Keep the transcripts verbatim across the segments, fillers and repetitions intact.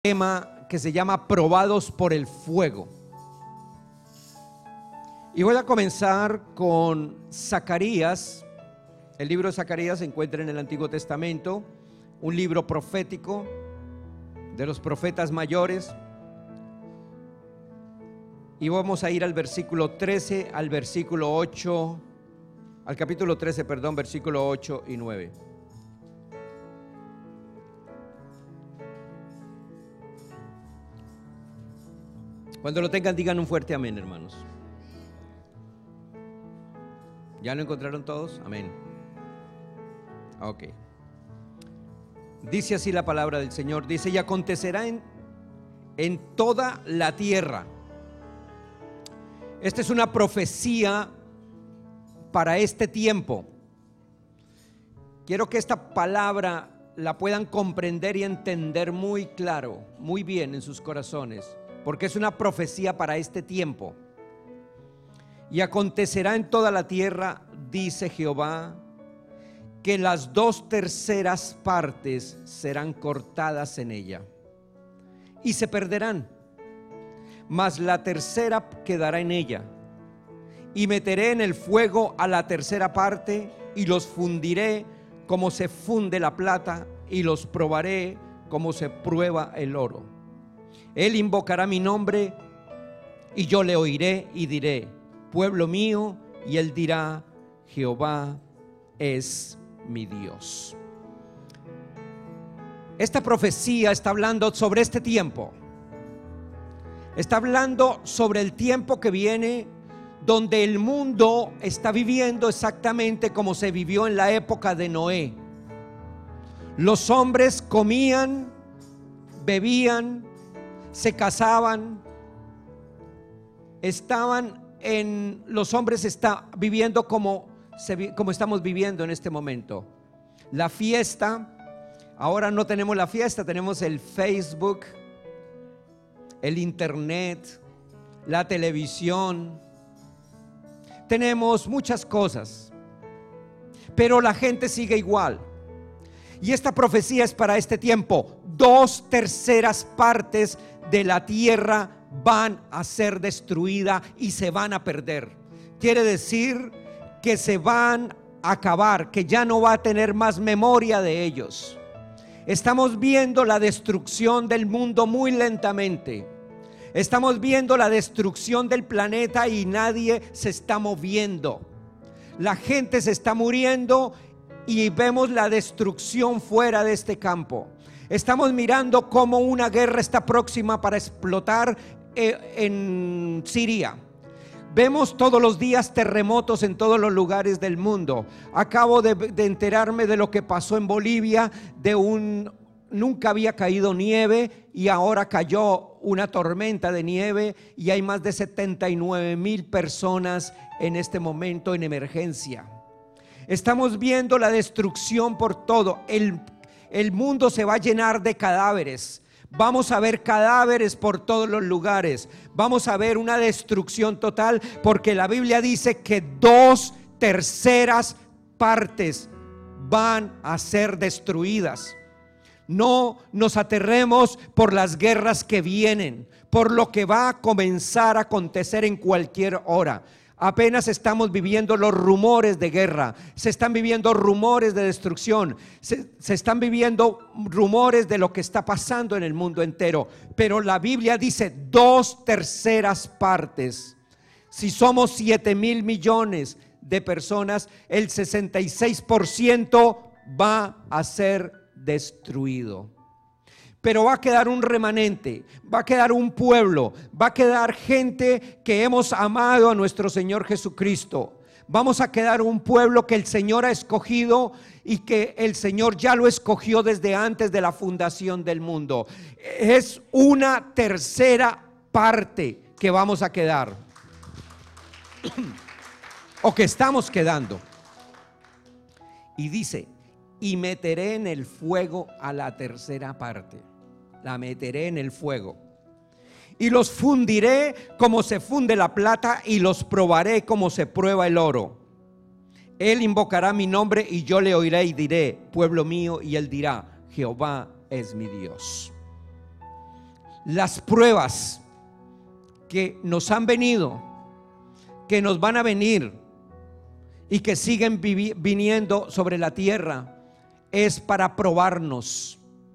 tema que se llama probados por el fuego. Y voy a comenzar con Zacarías. El libro de Zacarías se encuentra en el Antiguo Testamento, un libro profético de los profetas mayores. Y vamos a ir al versículo trece, al versículo ocho, al capítulo trece, perdón, versículo ocho y nueve. Cuando lo tengan, digan un fuerte amén, hermanos. ¿Ya lo encontraron todos? Amén. Ok. Dice así la palabra del Señor. Dice: y acontecerá en, en toda la tierra. Esta es una profecía para este tiempo. Quiero que esta palabra la puedan comprender y entender muy claro, muy bien en sus corazones, porque es una profecía para este tiempo. Y acontecerá en toda la tierra, dice Jehová, que las dos terceras partes serán cortadas en ella y se perderán, mas la tercera quedará en ella. Y meteré en el fuego a la tercera parte y los fundiré como se funde la plata y los probaré como se prueba el oro. Él invocará mi nombre y yo le oiré y diré: pueblo mío, y él dirá: Jehová es mi Dios. Esta profecía está hablando sobre este tiempo. Está hablando sobre el tiempo que viene, donde el mundo está viviendo exactamente como se vivió en la época de Noé. Los hombres comían, bebían, se casaban, estaban en, los hombres están viviendo como, se, como estamos viviendo en este momento. La fiesta, ahora no tenemos la fiesta, tenemos el Facebook, el internet, la televisión, tenemos muchas cosas, pero la gente sigue igual. Y esta profecía es para este tiempo. Dos terceras partes de la tierra van a ser destruidas y se van a perder. Quiere decir que se van a acabar, que ya no va a tener más memoria de ellos. Estamos viendo la destrucción del mundo muy lentamente. Estamos viendo la destrucción del planeta y nadie se está moviendo. La gente se está muriendo y vemos la destrucción fuera de este campo. Estamos mirando cómo una guerra está próxima para explotar en Siria. Vemos todos los días terremotos en todos los lugares del mundo. Acabo de, de enterarme de lo que pasó en Bolivia, de un nunca había caído nieve y ahora cayó una tormenta de nieve y hay más de setenta y nueve mil personas en este momento en emergencia. Estamos viendo la destrucción por todo. El, el mundo se va a llenar de cadáveres. Vamos a ver cadáveres por todos los lugares. Vamos a ver una destrucción total, porque la Biblia dice que dos terceras partes van a ser destruidas. No nos aterremos por las guerras que vienen, por lo que va a comenzar a acontecer en cualquier hora. Apenas estamos viviendo los rumores de guerra, se están viviendo rumores de destrucción, se, se están viviendo rumores de lo que está pasando en el mundo entero. Pero la Biblia dice dos terceras partes. Si somos siete mil millones de personas, el sesenta y seis por ciento va a ser destruido. Pero va a quedar un remanente, va a quedar un pueblo, va a quedar gente que hemos amado a nuestro Señor Jesucristo. Vamos a quedar un pueblo que el Señor ha escogido y que el Señor ya lo escogió desde antes de la fundación del mundo. Es una tercera parte que vamos a quedar o que estamos quedando. Y dice: y meteré en el fuego a la tercera parte. La meteré en el fuego. Y los fundiré como se funde la plata y los probaré como se prueba el oro. Él invocará mi nombre y yo le oiré y diré: pueblo mío, y él dirá: Jehová es mi Dios. las pruebas que nos han venido, que nos van a venir y que siguen viniendo sobre la tierra, es para probarnos,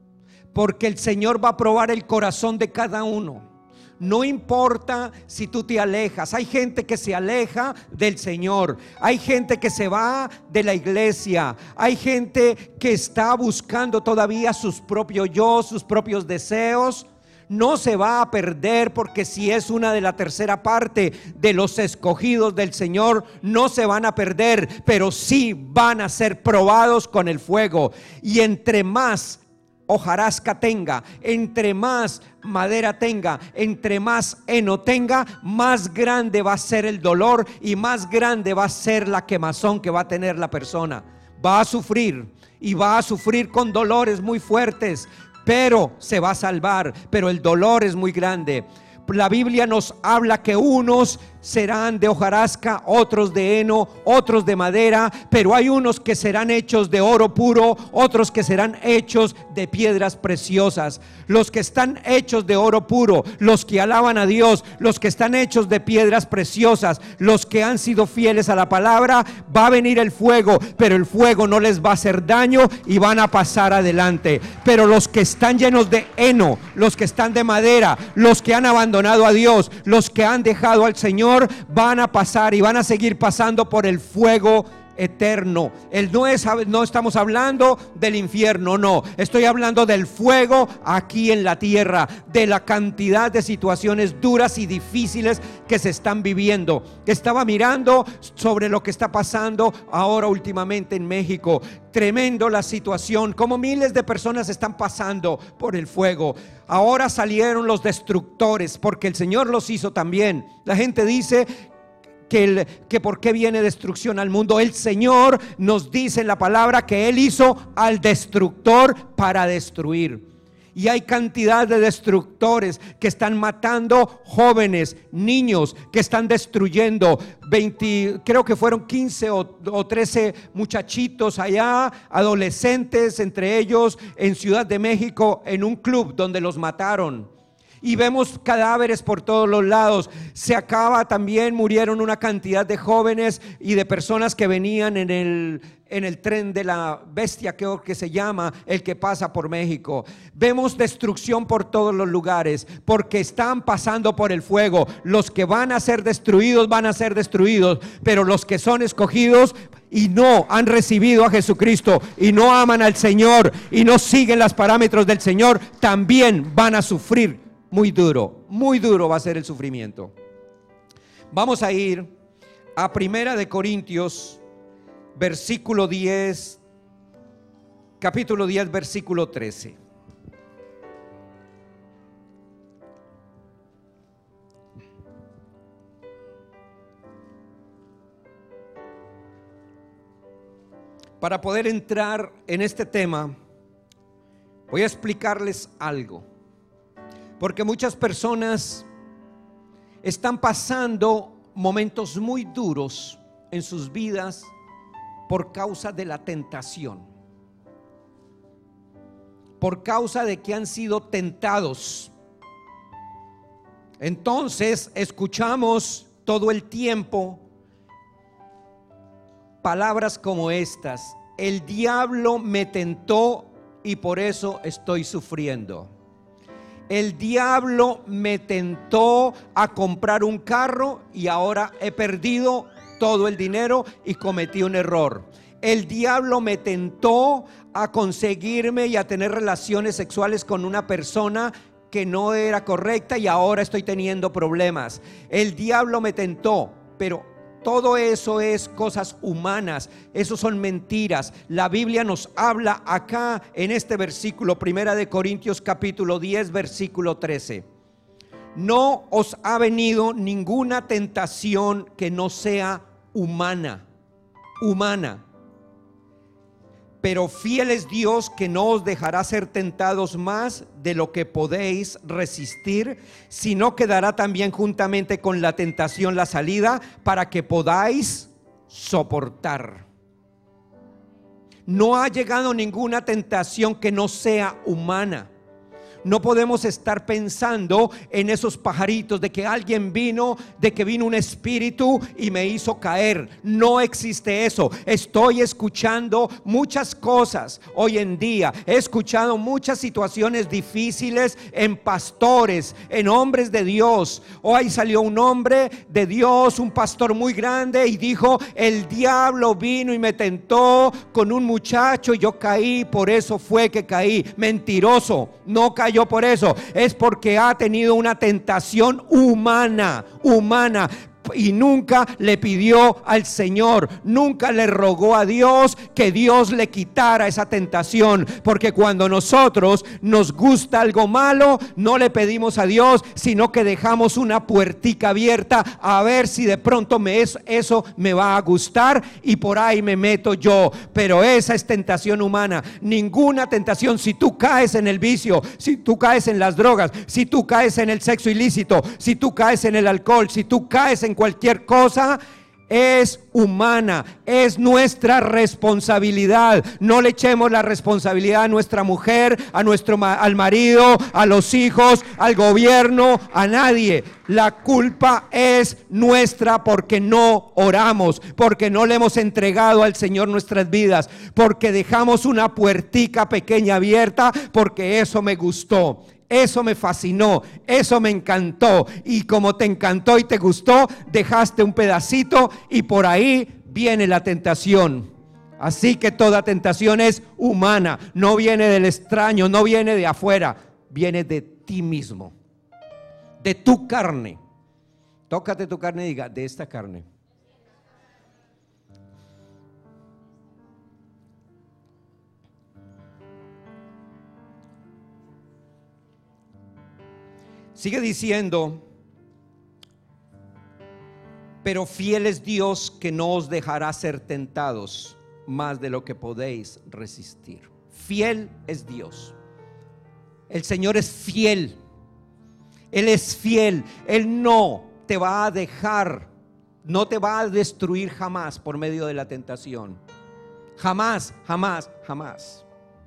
porque el Señor va a probar el corazón de cada uno. No importa si tú te alejas. Hay gente que se aleja del Señor, hay gente que se va de la iglesia, hay gente que está buscando todavía sus propios yo, sus propios deseos. No se va a perder, porque si es una de la tercera parte de los escogidos del Señor, no se van a perder, pero sí van a ser probados con el fuego. Y entre más hojarasca tenga, entre más madera tenga, entre más heno tenga, más grande va a ser el dolor y más grande va a ser la quemazón que va a tener la persona. Va a sufrir y va a sufrir con dolores muy fuertes, pero se va a salvar. Pero el dolor es muy grande. La Biblia nos habla que unos serán de hojarasca, otros de heno, otros de madera, pero hay unos que serán hechos de oro puro, otros que serán hechos de piedras preciosas. Los que están hechos de oro puro, los que alaban a Dios, los que están hechos de piedras preciosas, los que han sido fieles a la palabra, va a venir el fuego, pero el fuego no les va a hacer daño y van a pasar adelante. Pero los que están llenos de heno, los que están de madera, los que han abandonado a Dios, los que han dejado al Señor, van a pasar y van a seguir pasando por el fuego eterno. El no, es, no estamos hablando del infierno, no, estoy hablando del fuego aquí en la tierra, de la cantidad de situaciones duras y difíciles que se están viviendo. Estaba mirando sobre lo que está pasando ahora últimamente en México. Tremendo la situación, como miles de personas están pasando por el fuego. Ahora salieron los destructores, porque el Señor los hizo también. La gente dice Que, el, que por qué viene destrucción al mundo. El Señor nos dice en la palabra que Él hizo al destructor para destruir. Y hay cantidad de destructores que están matando jóvenes, niños, que están destruyendo veinte, creo que fueron quince o, o trece muchachitos allá, adolescentes, entre ellos en Ciudad de México, en un club donde los mataron. Y vemos cadáveres por todos los lados. Se acaba también, murieron una cantidad de jóvenes y de personas que venían en el, en el tren de la bestia, creo que se llama, el que pasa por México. Vemos destrucción por todos los lugares, porque están pasando por el fuego. Los que van a ser destruidos van a ser destruidos, pero los que son escogidos y no han recibido a Jesucristo y no aman al Señor y no siguen los parámetros del Señor, también van a sufrir. Muy duro, muy duro va a ser el sufrimiento. Vamos a ir a Primera de Corintios, versículo diez, capítulo diez, versículo trece. Para poder entrar en este tema, voy a explicarles algo. Porque muchas personas están pasando momentos muy duros en sus vidas por causa de la tentación, por causa de que han sido tentados. Entonces escuchamos todo el tiempo palabras como estas: el diablo me tentó y por eso estoy sufriendo. El diablo me tentó a comprar un carro y ahora he perdido todo el dinero y cometí un error. El diablo me tentó a conseguirme y a tener relaciones sexuales con una persona que no era correcta y ahora estoy teniendo problemas. El diablo me tentó, pero todo eso es cosas humanas, eso son mentiras. La Biblia nos habla acá en este versículo, Primera de Corintios capítulo diez, versículo trece. No os ha venido ninguna tentación que no sea humana, humana. Pero fiel es Dios, que no os dejará ser tentados más de lo que podéis resistir, sino que dará también juntamente con la tentación la salida para que podáis soportar. No ha llegado ninguna tentación que no sea humana. No podemos estar pensando en esos pajaritos de que alguien vino, de que vino un espíritu y me hizo caer. No existe eso. Estoy escuchando muchas cosas hoy en día. He escuchado muchas situaciones difíciles en pastores, en hombres de Dios. Hoy salió un hombre de Dios, un pastor muy grande, y dijo: el diablo vino y me tentó con un muchacho y yo caí, por eso fue que caí. Mentiroso, no cayó por eso, es porque ha tenido una tentación humana, humana. Y nunca le pidió al Señor, nunca le rogó a Dios que Dios le quitara esa tentación. Porque cuando nosotros nos gusta algo malo, no le pedimos a Dios, sino que dejamos una puertica abierta a ver si de pronto me es, eso me va a gustar y por ahí me meto yo. Pero esa es tentación humana. Ninguna tentación, si tú caes en el vicio, si tú caes en las drogas, si tú caes en el sexo ilícito, si tú caes en el alcohol, si tú caes en cualquier cosa, es humana, es nuestra responsabilidad. No le echemos la responsabilidad a nuestra mujer, a nuestro al marido, a los hijos, al gobierno, a nadie. La culpa es nuestra porque no oramos, porque no le hemos entregado al Señor nuestras vidas, porque dejamos una puertica pequeña abierta, porque eso me gustó. Eso me fascinó, eso me encantó, y como te encantó y te gustó, dejaste un pedacito y por ahí viene la tentación. Así que toda tentación es humana, no viene del extraño, no viene de afuera, viene de ti mismo, de tu carne. Tócate tu carne y diga: de esta carne. Sigue diciendo: pero fiel es Dios, que no os dejará ser tentados más de lo que podéis resistir. Fiel es Dios. El Señor es fiel. Él es fiel. Él no te va a dejar, no te va a destruir jamás por medio de la tentación. Jamás, jamás, jamás.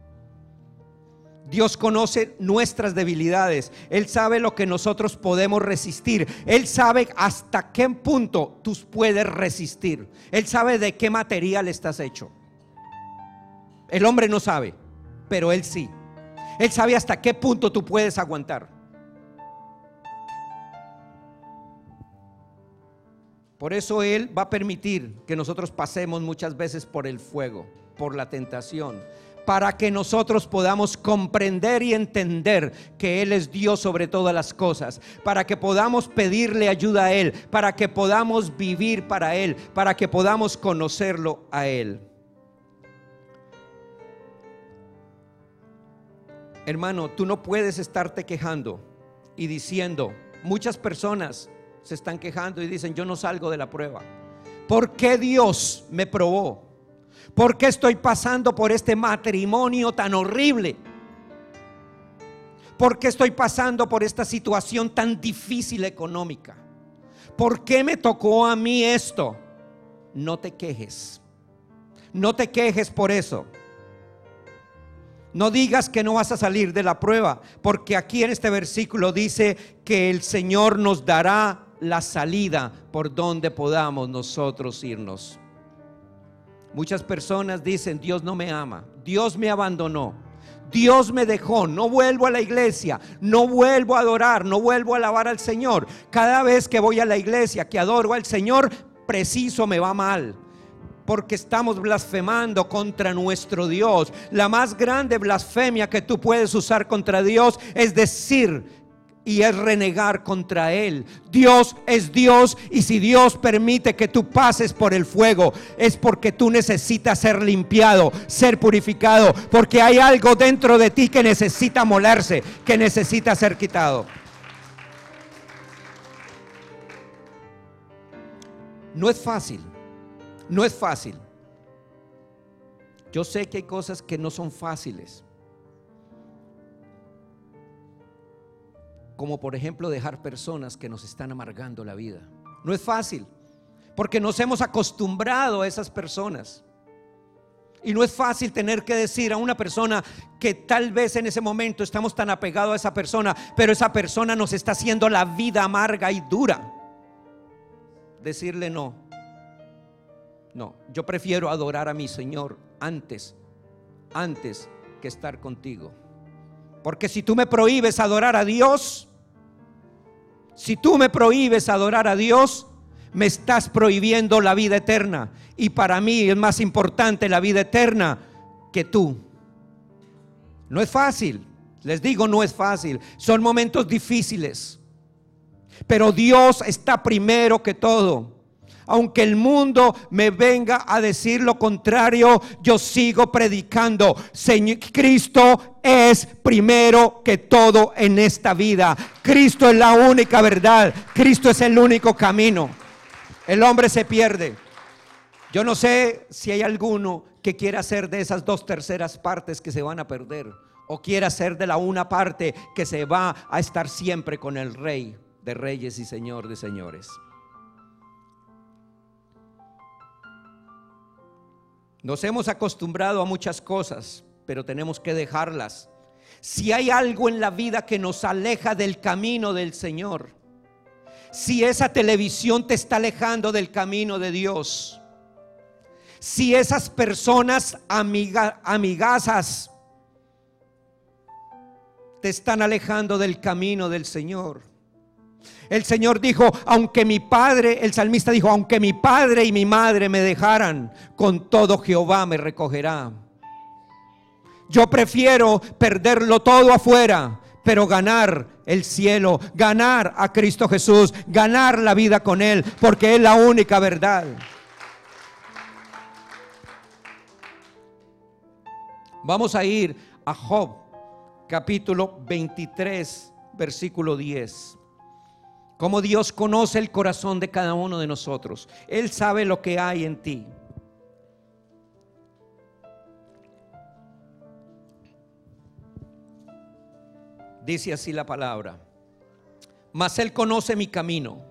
Dios conoce nuestras debilidades. Él sabe lo que nosotros podemos resistir. Él sabe hasta qué punto tú puedes resistir. Él sabe de qué material estás hecho. El hombre no sabe, pero Él sí. Él sabe hasta qué punto tú puedes aguantar. Por eso Él va a permitir que nosotros pasemos muchas veces por el fuego, por la tentación, para que nosotros podamos comprender y entender que Él es Dios sobre todas las cosas, para que podamos pedirle ayuda a Él, para que podamos vivir para Él, para que podamos conocerlo a Él. Hermano, tú no puedes estarte quejando y diciendo: muchas personas se están quejando y dicen: yo no salgo de la prueba. ¿Por qué Dios me probó? ¿Por qué estoy pasando por este matrimonio tan horrible? ¿Por qué estoy pasando por esta situación tan difícil económica? ¿Por qué me tocó a mí esto? No te quejes. No te quejes por eso. No digas que no vas a salir de la prueba, porque aquí en este versículo dice que el Señor nos dará la salida por donde podamos nosotros irnos. Muchas personas dicen: Dios no me ama, Dios me abandonó, Dios me dejó, no vuelvo a la iglesia, no vuelvo a adorar, no vuelvo a alabar al Señor. Cada vez que voy a la iglesia, que adoro al Señor, preciso me va mal, porque estamos blasfemando contra nuestro Dios. La más grande blasfemia que tú puedes usar contra Dios es decir y es renegar contra Él. Dios es Dios, y si Dios permite que tú pases por el fuego, es porque tú necesitas ser limpiado, ser purificado, porque hay algo dentro de ti que necesita molerse, que necesita ser quitado. No es fácil, no es fácil. Yo sé que hay cosas que no son fáciles, como por ejemplo dejar personas que nos están amargando la vida. No es fácil, porque nos hemos acostumbrado a esas personas. Y no es fácil tener que decir a una persona que tal vez en ese momento estamos tan apegados a esa persona, pero esa persona nos está haciendo la vida amarga y dura. Decirle no. No, yo prefiero adorar a mi Señor antes, antes que estar contigo. Porque si tú me prohíbes adorar a Dios, si tú me prohíbes adorar a Dios, me estás prohibiendo la vida eterna. Y para mí es más importante la vida eterna que tú. No es fácil, les digo, no es fácil. Son momentos difíciles, pero Dios está primero que todo. Aunque el mundo me venga a decir lo contrario, yo sigo predicando: Señor, Cristo es primero que todo en esta vida. Cristo es la única verdad. Cristo es el único camino. El hombre se pierde. Yo no sé si hay alguno que quiera ser de esas dos terceras partes que se van a perder, o quiera ser de la una parte que se va a estar siempre con el Rey de reyes y Señor de señores. Nos hemos acostumbrado a muchas cosas, pero tenemos que dejarlas. Si hay algo en la vida que nos aleja del camino del Señor, si esa televisión te está alejando del camino de Dios, si esas personas amiga, amigazas te están alejando del camino del Señor. El Señor dijo: aunque mi padre, el salmista dijo: aunque mi padre y mi madre me dejaran, con todo Jehová me recogerá. Yo prefiero perderlo todo afuera, pero ganar el cielo, ganar a Cristo Jesús, ganar la vida con Él, porque es la única verdad. Vamos a ir a Job, capítulo veintitrés, versículo diez. Como Dios conoce el corazón de cada uno de nosotros. Él sabe lo que hay en ti. Dice así la palabra: mas Él conoce mi camino,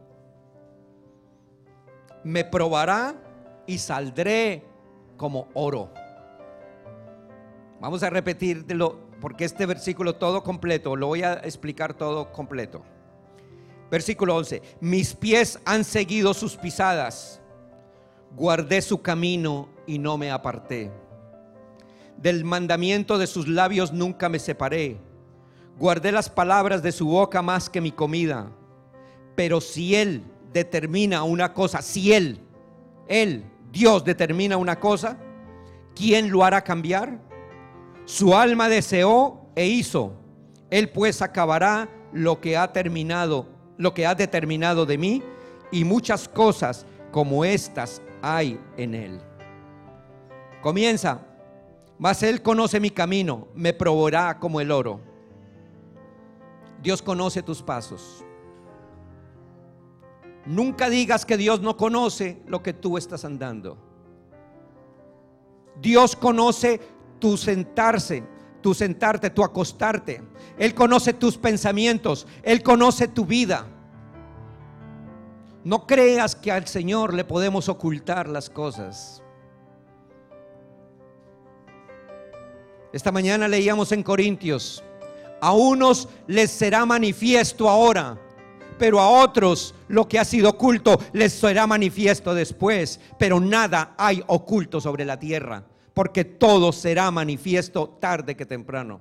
me probará y saldré como oro. Vamos a repetirlo, porque este versículo todo completo, lo voy a explicar todo completo. Versículo once: mis pies han seguido sus pisadas, guardé su camino y no me aparté. Del mandamiento de sus labios nunca me separé. Guardé las palabras de su boca más que mi comida. Pero si Él determina una cosa, si Él, Él, Dios determina una cosa, ¿quién lo hará cambiar? Su alma deseó e hizo. Él pues acabará lo que ha terminado, lo que ha determinado de mí, y muchas cosas como estas hay en Él. Comienza: mas Él conoce mi camino, me probará como el oro. Dios conoce tus pasos. Nunca digas que Dios no conoce lo que tú estás andando. Dios conoce tu sentarse, tu sentarte, tu acostarte. Él conoce tus pensamientos, Él conoce tu vida. No creas que al Señor le podemos ocultar las cosas. Esta mañana leíamos en Corintios: a unos les será manifiesto ahora, pero a otros lo que ha sido oculto les será manifiesto después. Pero nada hay oculto sobre la tierra, porque todo será manifiesto tarde que temprano.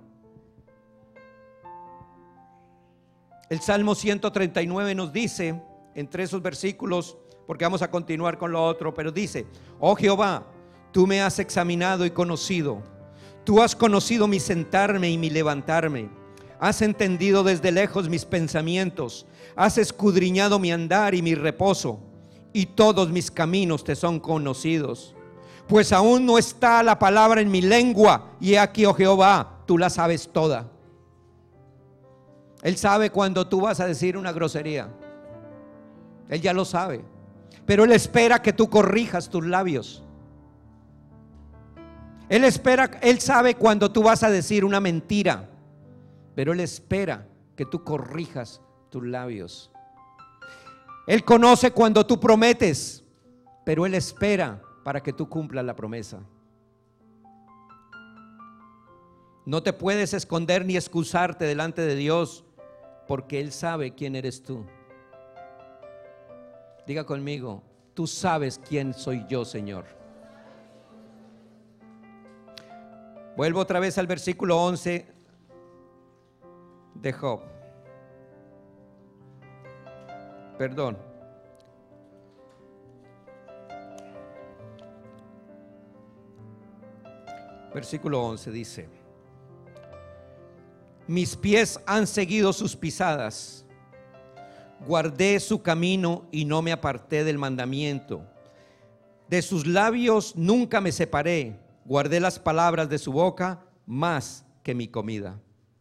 El Salmo ciento treinta y nueve nos dice, entre esos versículos, porque vamos a continuar con lo otro, pero dice: oh Jehová, tú me has examinado y conocido. Tú has conocido mi sentarme y mi levantarme. Has entendido desde lejos mis pensamientos. Has escudriñado mi andar y mi reposo, y todos mis caminos te son conocidos. Pues aún no está la palabra en mi lengua, y he aquí, oh Jehová, tú la sabes toda. Él sabe cuando tú vas a decir una grosería. Él ya lo sabe, pero Él espera que tú corrijas tus labios. Él espera, Él sabe cuando tú vas a decir una mentira, pero Él espera que tú corrijas tus labios. Él conoce cuando tú prometes, pero Él espera para que tú cumplas la promesa. No te puedes esconder ni excusarte delante de Dios, porque Él sabe quién eres tú. Diga conmigo: tú sabes quién soy yo, Señor. Vuelvo otra vez al versículo once de Job. Perdón. Versículo once dice: mis pies han seguido sus pisadas, guardé su camino y no me aparté del mandamiento. De sus labios nunca me separé, guardé las palabras de su boca más que mi comida.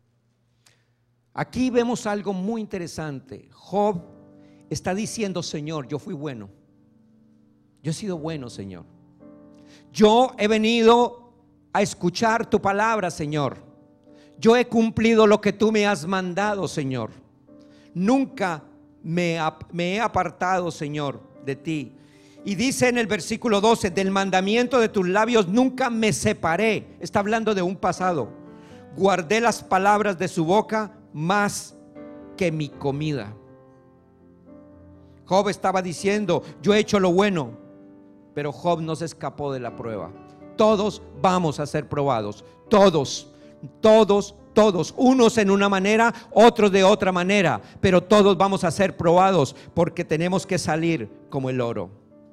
Aquí vemos algo muy interesante. Job está diciendo: Señor, yo fui bueno, yo he sido bueno, Señor. Yo he venido a escuchar tu palabra, Señor. Yo he cumplido lo que tú me has mandado, Señor. Nunca me, me he apartado, Señor, de ti. Y dice en el versículo doce: del mandamiento de tus labios nunca me separé. Está hablando de un pasado. Guardé las palabras de su boca más que mi comida. Job estaba diciendo: yo he hecho lo bueno. Pero Job no se escapó de la prueba. Todos vamos a ser probados. Todos, todos, todos. Unos en una manera, otros de otra manera. Pero todos vamos a ser probados, porque tenemos que salir como el oro.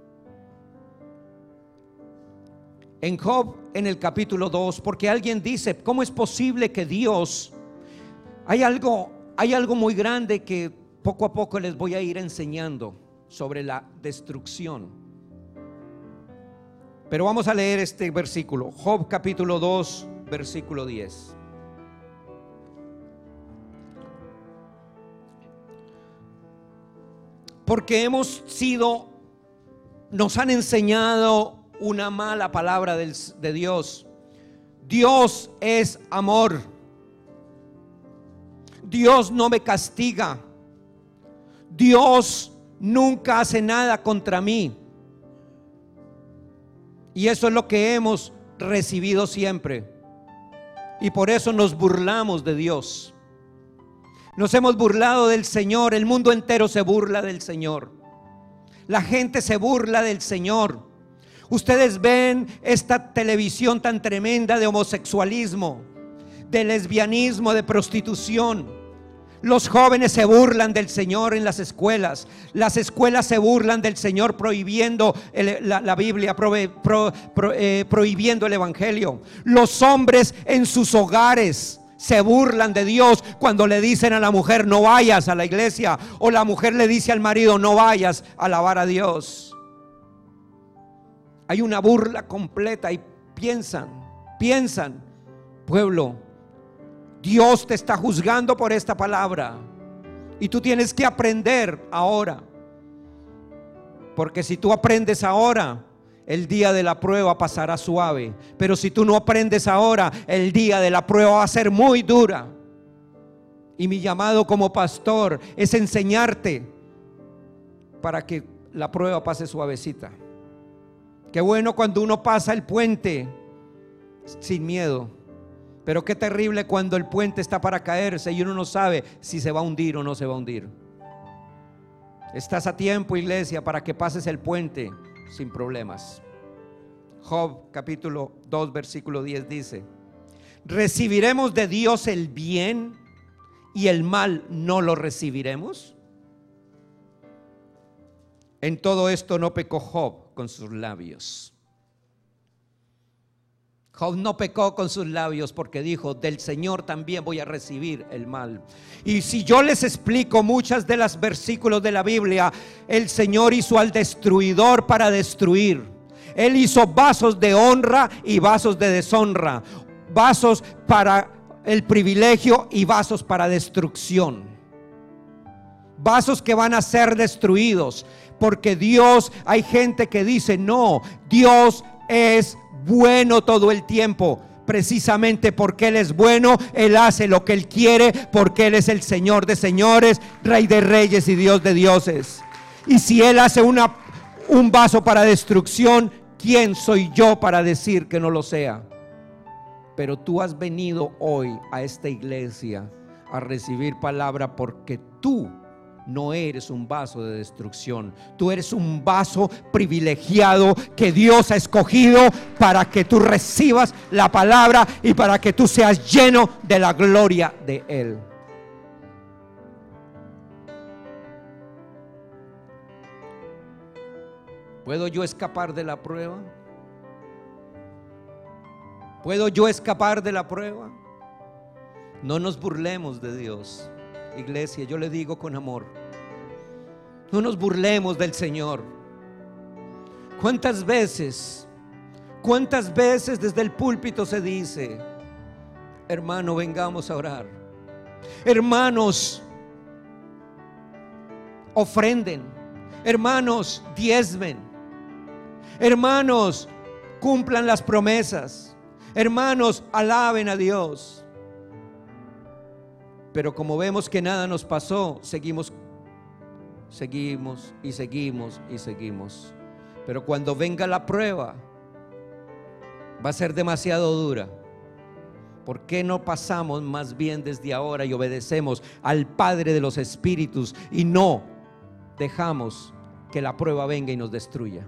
En Job, en el capítulo dos, porque alguien dice: ¿cómo es posible que Dios? Hay algo, hay algo muy grande que poco a poco les voy a ir enseñando sobre la destrucción. Pero vamos a leer este versículo, Job capítulo dos, versículo diez. Porque hemos sido, nos han enseñado una mala palabra del, de Dios. Dios es amor. Dios no me castiga. Dios nunca hace nada contra mí. Y eso es lo que hemos recibido siempre. Y por eso nos burlamos de Dios. Nos hemos burlado del Señor. El mundo entero se burla del Señor. La gente se burla del Señor. Ustedes ven esta televisión tan tremenda de homosexualismo, de lesbianismo, de prostitución. Los jóvenes se burlan del Señor en las escuelas. Las escuelas se burlan del Señor prohibiendo el, la, la Biblia, pro, pro, pro, eh, prohibiendo el Evangelio. Los hombres en sus hogares se burlan de Dios cuando le dicen a la mujer: no vayas a la iglesia. O la mujer le dice al marido: no vayas a alabar a Dios. Hay una burla completa y piensan, piensan, pueblo, Dios te está juzgando por esta palabra y tú tienes que aprender ahora, porque si tú aprendes ahora, el día de la prueba pasará suave, pero si tú no aprendes ahora, el día de la prueba va a ser muy dura. Y mi llamado como pastor es enseñarte para que la prueba pase suavecita. Qué bueno cuando uno pasa el puente sin miedo, pero qué terrible cuando el puente está para caerse y uno no sabe si se va a hundir o no se va a hundir. Estás a tiempo, iglesia, para que pases el puente sin problemas. Job capítulo dos versículo diez dice: ¿recibiremos de Dios el bien y el mal no lo recibiremos? En todo esto no pecó Job con sus labios. Job no pecó con sus labios porque dijo: del Señor también voy a recibir el mal. Y si yo les explico muchas de las versículos de la Biblia, el Señor hizo al destruidor para destruir. Él hizo vasos de honra y vasos de deshonra, vasos para el privilegio y vasos para destrucción, vasos que van a ser destruidos. Porque Dios, hay gente que dice: no, Dios es bueno todo el tiempo. Precisamente porque Él es bueno, Él hace lo que Él quiere, porque Él es el Señor de señores, Rey de reyes y Dios de dioses. Y si Él hace una, un vaso para destrucción, ¿quién soy yo para decir que no lo sea? Pero tú has venido hoy a esta iglesia a recibir palabra porque tú no eres un vaso de destrucción. Tú eres un vaso privilegiado que Dios ha escogido para que tú recibas la palabra y para que tú seas lleno de la gloria de Él. ¿Puedo yo escapar de la prueba? ¿Puedo yo escapar de la prueba? No nos burlemos de Dios, iglesia. Yo le digo con amor, no nos burlemos del Señor. ¿Cuántas veces, cuántas veces desde el púlpito se dice: hermano, vengamos a orar, hermanos, ofrenden, hermanos, diezmen, hermanos, cumplan las promesas, hermanos, alaben a Dios? Pero como vemos que nada nos pasó, seguimos, seguimos y seguimos y seguimos. Pero cuando venga la prueba, va a ser demasiado dura. ¿Por qué no pasamos más bien desde ahora y obedecemos al Padre de los Espíritus y no dejamos que la prueba venga y nos destruya?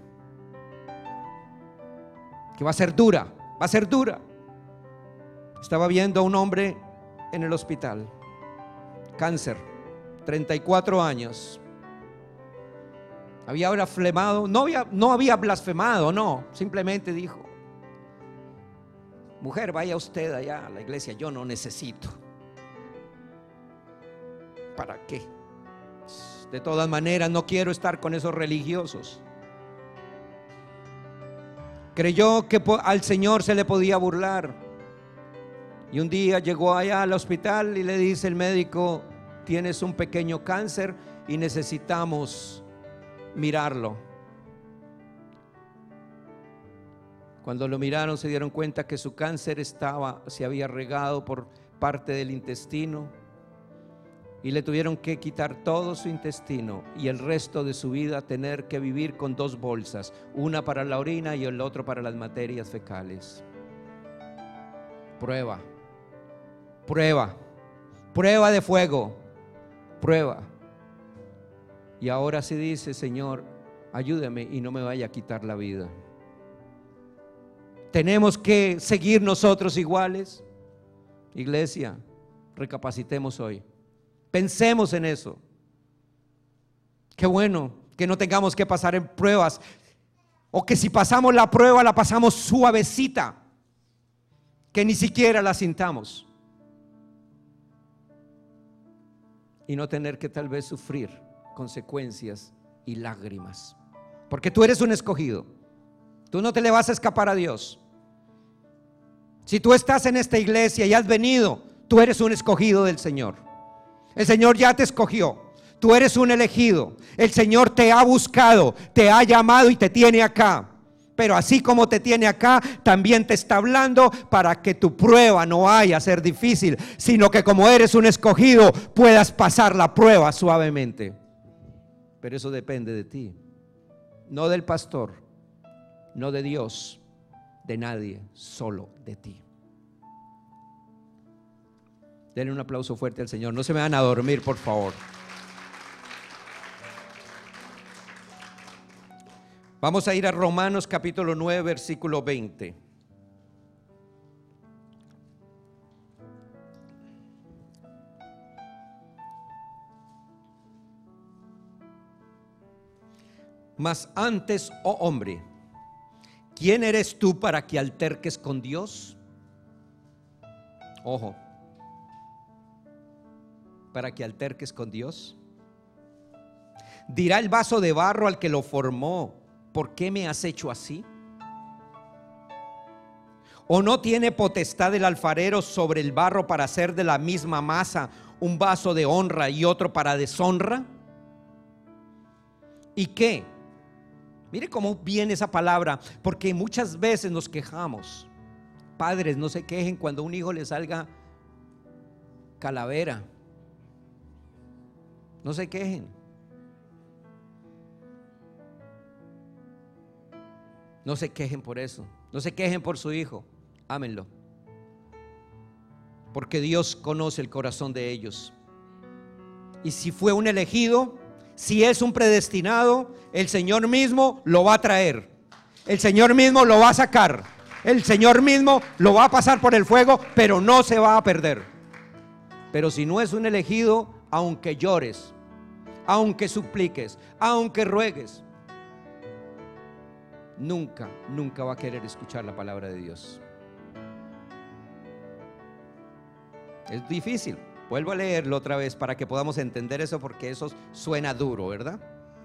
Que va a ser dura, va a ser dura. Estaba viendo a un hombre en el hospital, cáncer, treinta y cuatro años. Había blasfemado, no había, no había blasfemado, no, simplemente dijo: mujer, vaya usted allá a la iglesia, yo no necesito. ¿Para qué? De todas maneras, no quiero estar con esos religiosos. Creyó que al Señor se le podía burlar. Y un día llegó allá al hospital y le dice el médico: tienes un pequeño cáncer y necesitamos mirarlo. Cuando lo miraron, se dieron cuenta que su cáncer estaba, se había regado por parte del intestino, y le tuvieron que quitar todo su intestino y el resto de su vida tener que vivir con dos bolsas, una para la orina y el otro para las materias fecales. Prueba, prueba, prueba de fuego, prueba. Y ahora sí dice: Señor, ayúdame y no me vaya a quitar la vida. ¿Tenemos que seguir nosotros iguales? Iglesia, recapacitemos hoy. Pensemos en eso. Qué bueno que no tengamos que pasar en pruebas, o que si pasamos la prueba la pasamos suavecita, que ni siquiera la sintamos, y no tener que tal vez sufrir consecuencias y lágrimas, porque tú eres un escogido. Tú no te le vas a escapar a Dios. Si tú estás en esta iglesia y has venido, tú eres un escogido del Señor. El Señor ya te escogió. Tú eres un elegido. El Señor te ha buscado, te ha llamado y te tiene acá. Pero así como te tiene acá, también te está hablando para que tu prueba no vaya a ser difícil, sino que como eres un escogido, puedas pasar la prueba suavemente. Pero eso depende de ti, no del pastor, no de Dios, de nadie, solo de ti. Denle un aplauso fuerte al Señor. No se me van a dormir, por favor. Vamos a ir a Romanos capítulo nueve, versículo veinte. Mas antes, oh hombre, ¿quién eres tú para que alterques con Dios? Ojo, para que alterques con Dios. Dirá el vaso de barro al que lo formó: ¿por qué me has hecho así? ¿O no tiene potestad el alfarero sobre el barro para hacer de la misma masa un vaso de honra y otro para deshonra? ¿Y qué? Mire cómo viene esa palabra, porque muchas veces nos quejamos. Padres, no se quejen cuando a un hijo le salga calavera. No se quejen. No se quejen por eso. No se quejen por su hijo. Ámenlo. porque Dios conoce el corazón de ellos. Y si fue un elegido, si es un predestinado, el Señor mismo lo va a traer, el Señor mismo lo va a sacar, el Señor mismo lo va a pasar por el fuego, pero no se va a perder. Pero si no es un elegido, aunque llores, aunque supliques, aunque ruegues, nunca, nunca va a querer escuchar la palabra de Dios. Es difícil. Vuelvo a leerlo otra vez para que podamos entender eso, porque eso suena duro, ¿verdad?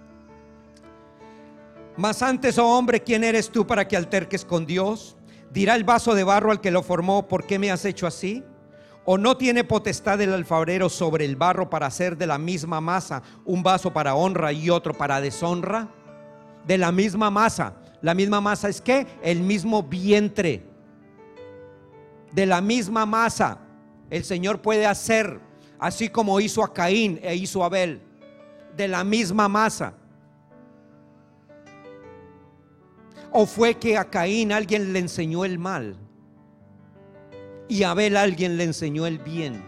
Mas antes, oh hombre, ¿quién eres tú para que alterques con Dios? ¿Dirá el vaso de barro al que lo formó, ¿por qué me has hecho así? ¿O no tiene potestad el alfarero sobre el barro para hacer de la misma masa un vaso para honra y otro para deshonra? De la misma masa. La misma masa es ¿qué? El mismo vientre. De la misma masa el Señor puede hacer, así como hizo a Caín e hizo a Abel, de la misma masa. ¿O fue que a Caín alguien le enseñó el mal y a Abel alguien le enseñó el bien?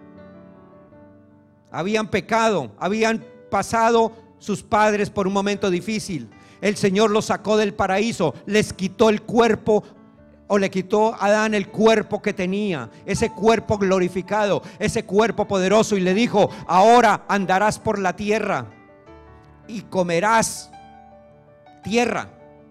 Habían pecado, habían pasado sus padres por un momento difícil. El Señor los sacó del paraíso, les quitó el cuerpo, o le quitó a Adán el cuerpo que tenía, ese cuerpo glorificado, ese cuerpo poderoso, y le dijo: ahora andarás por la tierra y comerás tierra.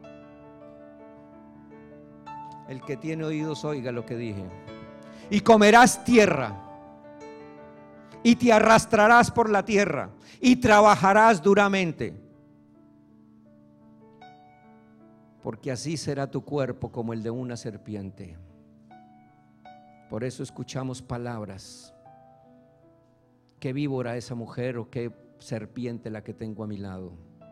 El que tiene oídos oiga lo que dije. Y comerás tierra, y te arrastrarás por la tierra, y trabajarás duramente, porque así será tu cuerpo como el de una serpiente. Por eso escuchamos palabras: qué víbora esa mujer, o qué serpiente la que tengo a mi lado.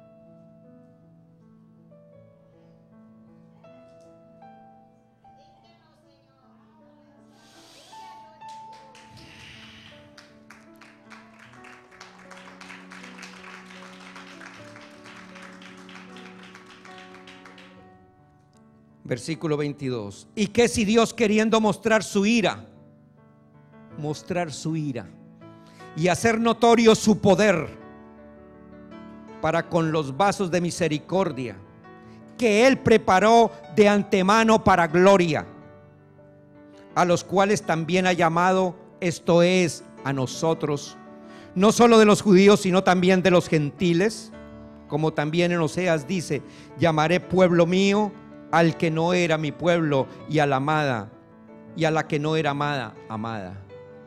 Versículo veintidós. ¿Y qué si Dios, queriendo mostrar su ira, mostrar su ira y hacer notorio su poder para con los vasos de misericordia que Él preparó de antemano para gloria, a los cuales también ha llamado, esto es, a nosotros, no solo de los judíos, sino también de los gentiles? Como también en Oseas dice: llamaré pueblo mío al que no era mi pueblo, y a la amada, y a la que no era amada, amada.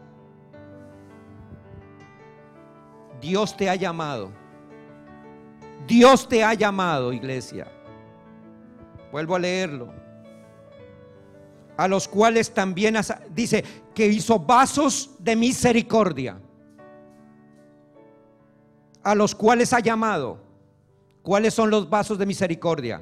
Dios te ha llamado. Dios te ha llamado, iglesia. Vuelvo a leerlo. A los cuales también dice que hizo vasos de misericordia. A los cuales ha llamado. ¿Cuáles son los vasos de misericordia?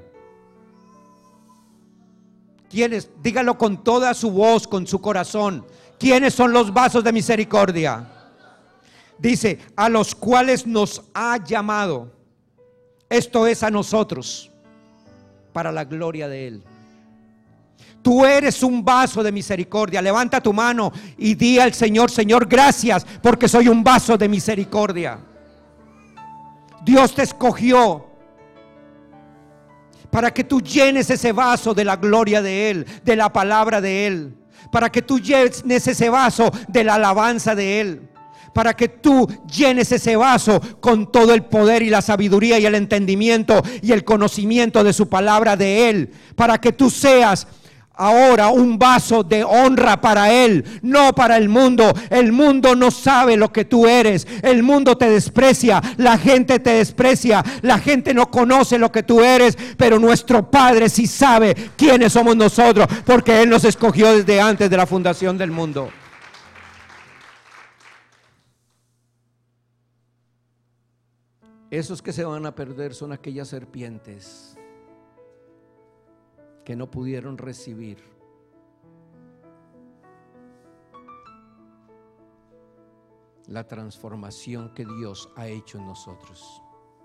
¿Quiénes? Dígalo con toda su voz, con su corazón. ¿Quiénes son los vasos de misericordia? Dice: a los cuales nos ha llamado, esto es, a nosotros, para la gloria de Él. Tú eres un vaso de misericordia. Levanta tu mano y di al Señor: Señor, gracias, porque soy un vaso de misericordia. Dios te escogió para que tú llenes ese vaso de la gloria de Él, de la palabra de Él, para que tú llenes ese vaso de la alabanza de Él, para que tú llenes ese vaso con todo el poder y la sabiduría y el entendimiento y el conocimiento de su palabra de Él, para que tú seas ahora un vaso de honra para Él, no para el mundo. El mundo no sabe lo que tú eres. El mundo te desprecia, la gente te desprecia, la gente no conoce lo que tú eres, pero nuestro Padre sí sabe quiénes somos nosotros, porque Él nos escogió desde antes de la fundación del mundo. Esos que se van a perder son aquellas serpientes que no pudieron recibir la transformación que Dios ha hecho en nosotros.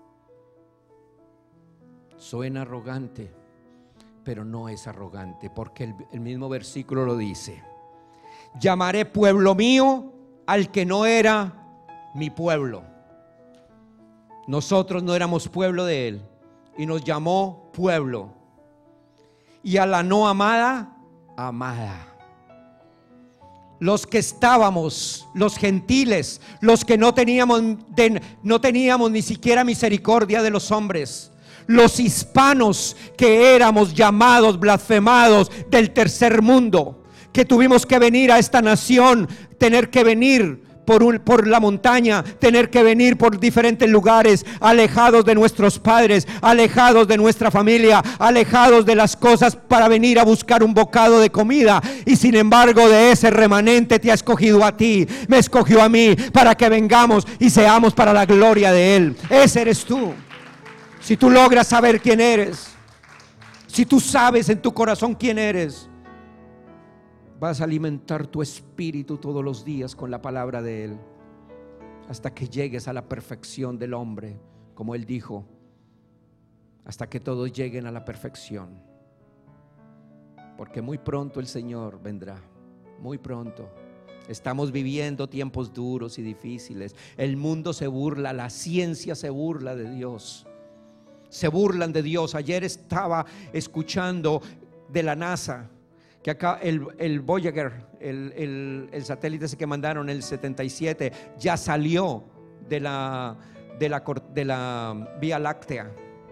Suena arrogante, pero no es arrogante, porque el, el mismo versículo lo dice: Llamaré pueblo mío al que no era mi pueblo. Nosotros no éramos pueblo de Él y nos llamó pueblo. Y a la no amada, amada. Los que estábamos, los gentiles, los que no teníamos, de, no teníamos ni siquiera misericordia de los hombres, los hispanos que éramos llamados blasfemados del tercer mundo, que tuvimos que venir a esta nación, tener que venir por, un, por la montaña, tener que venir por diferentes lugares, alejados de nuestros padres, alejados de nuestra familia, alejados de las cosas para venir a buscar un bocado de comida. Y sin embargo, de ese remanente te ha escogido a ti, me escogió a mí, para que vengamos y seamos para la gloria de Él. Ese eres tú. Si tú logras saber quién eres, si tú sabes en tu corazón quién eres, vas a alimentar tu espíritu todos los días con la palabra de Él, hasta que llegues a la perfección del hombre, como Él dijo, hasta que todos lleguen a la perfección. Porque muy pronto el Señor vendrá, muy pronto. Estamos viviendo tiempos duros y difíciles. El mundo se burla, la ciencia se burla de Dios. Se burlan de Dios. Ayer estaba escuchando de la NASA que acá el, el Voyager, el, el, el satélite ese que mandaron, el setenta y siete, ya salió de la, de la, de la Vía Láctea.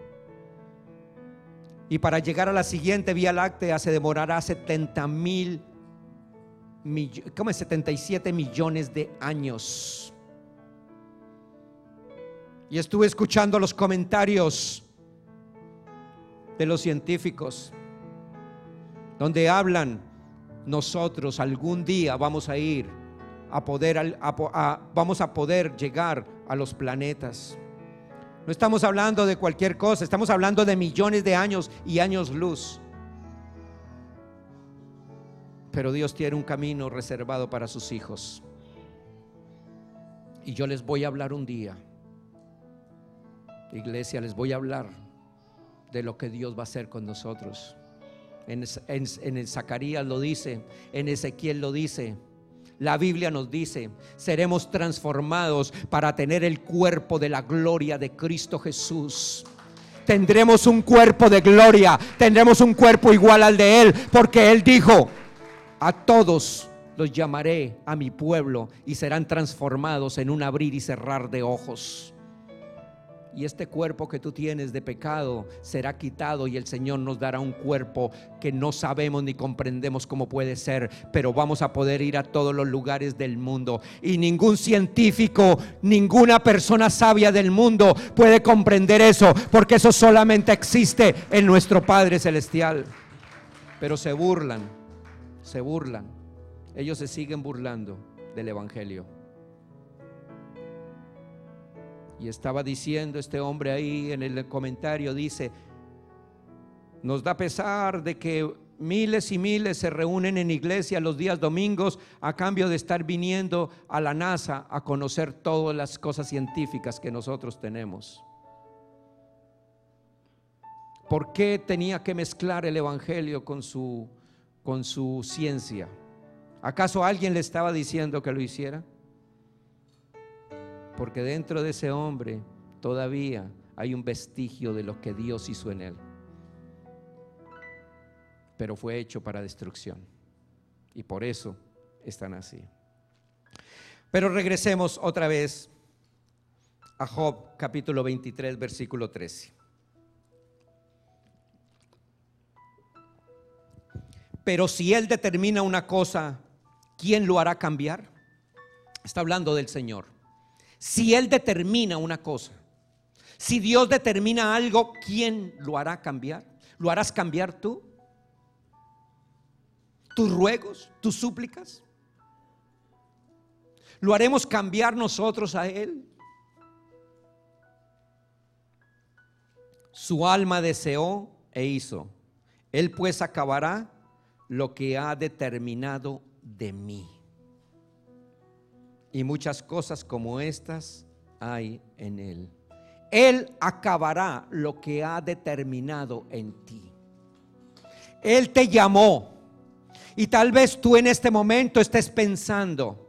Y para llegar a la siguiente Vía Láctea se demorará setenta mil, ¿cómo es? setenta y siete millones de años. Y estuve escuchando los comentarios de los científicos, donde hablan, nosotros algún día vamos a ir a poder, a, a, vamos a poder llegar a los planetas. No estamos hablando de cualquier cosa, estamos hablando de millones de años y años luz. Pero Dios tiene un camino reservado para sus hijos. Y yo les voy a hablar un día, iglesia, les voy a hablar de lo que Dios va a hacer con nosotros. En, en, en el Zacarías lo dice, en Ezequiel lo dice, la Biblia nos dice, seremos transformados para tener el cuerpo de la gloria de Cristo Jesús. Tendremos un cuerpo de gloria, tendremos un cuerpo igual al de Él, porque Él dijo, a todos los llamaré a mi pueblo y serán transformados en un abrir y cerrar de ojos. Y este cuerpo que tú tienes de pecado será quitado, y el Señor nos dará un cuerpo que no sabemos ni comprendemos cómo puede ser, pero vamos a poder ir a todos los lugares del mundo, y ningún científico, ninguna persona sabia del mundo puede comprender eso, porque eso solamente existe en nuestro Padre Celestial. Pero se burlan, se burlan, ellos se siguen burlando del Evangelio. Y estaba diciendo este hombre ahí en el comentario, dice, nos da pesar de que miles y miles se reúnen en iglesia los días domingos a cambio de estar viniendo a la NASA a conocer todas las cosas científicas que nosotros tenemos. ¿Por qué tenía que mezclar el evangelio con su, con su ciencia? ¿Acaso alguien le estaba diciendo que lo hiciera? Porque dentro de ese hombre todavía hay un vestigio de lo que Dios hizo en él, pero fue hecho para destrucción, y por eso están así. Pero regresemos otra vez a Job capítulo veintitrés versículo trece. Pero si Él determina una cosa, ¿quién lo hará cambiar? Está hablando del Señor. Si Él determina una cosa, si Dios determina algo, ¿quién lo hará cambiar? ¿Lo harás cambiar tú? ¿Tus ruegos, tus súplicas? ¿Lo haremos cambiar nosotros a Él? Su alma deseó e hizo, Él pues acabará lo que ha determinado de mí. Y muchas cosas como estas hay en Él. Él acabará lo que ha determinado en ti. Él te llamó Y tal vez tú en este momento estés pensando: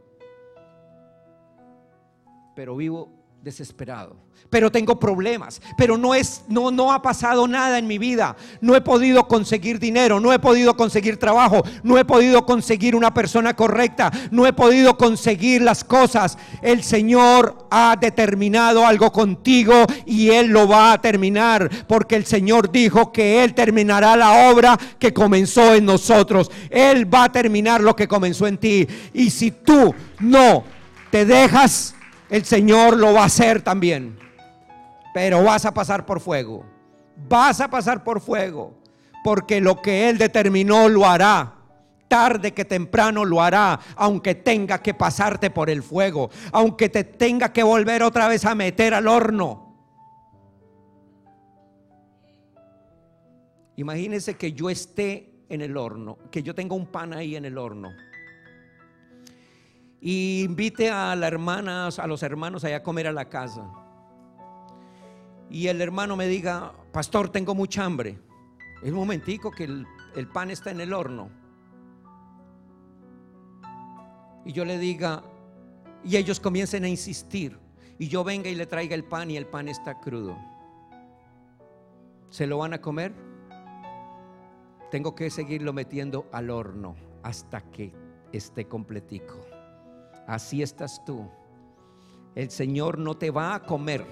pero vivo desesperado, pero tengo problemas, pero no es no no ha pasado nada en mi vida, no he podido conseguir dinero, no he podido conseguir trabajo, no he podido conseguir una persona correcta, no he podido conseguir las cosas. El Señor ha determinado algo contigo y Él lo va a terminar, porque el Señor dijo que Él terminará la obra que comenzó en nosotros. Él va a terminar lo que comenzó en ti, y si tú no te dejas, el Señor lo va a hacer también. Pero vas a pasar por fuego. Vas a pasar por fuego. Porque lo que Él determinó lo hará. Tarde que temprano lo hará. Aunque tenga que pasarte por el fuego. Aunque te tenga que volver otra vez a meter al horno. Imagínense que yo esté en el horno. Que yo tenga un pan ahí en el horno. Y invite a las hermanas, a los hermanos allá a comer a la casa. Y el hermano me diga: pastor, tengo mucha hambre. Es un momentico que el, el pan está en el horno. Y yo le diga, y ellos comiencen a insistir, y yo venga y le traiga el pan y el pan está crudo. ¿Se lo van a comer? Tengo que seguirlo metiendo al horno hasta que esté completico. Así estás tú. El Señor no te va a comer,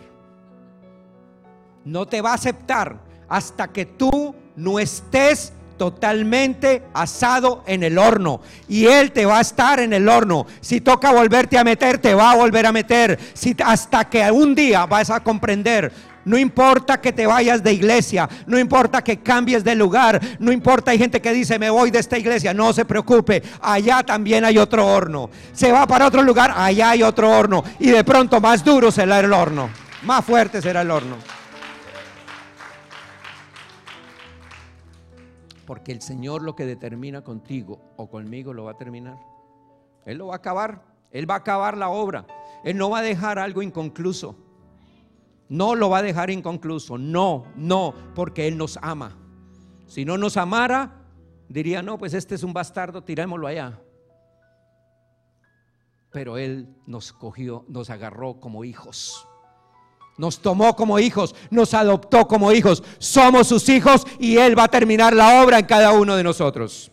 no te va a aceptar hasta que tú no estés totalmente asado en el horno. Y Él te va a estar en el horno. Si toca volverte a meter, te va a volver a meter, si, hasta que un día vas a comprender. No importa que te vayas de iglesia, no importa que cambies de lugar, no importa, hay gente que dice: me voy de esta iglesia. No se preocupe, allá también hay otro horno. Se va para otro lugar, allá hay otro horno. Y de pronto más duro será el horno, más fuerte será el horno. Porque el Señor lo que determina contigo o conmigo lo va a terminar. Él lo va a acabar, Él va a acabar la obra. Él no va a dejar algo inconcluso. No lo va a dejar inconcluso. No, no, porque Él nos ama. Si no nos amara, diría: no, pues este es un bastardo, tirémoslo allá. Pero Él nos cogió, nos agarró como hijos. Nos tomó como hijos, nos adoptó como hijos. Somos sus hijos y Él va a terminar la obra en cada uno de nosotros.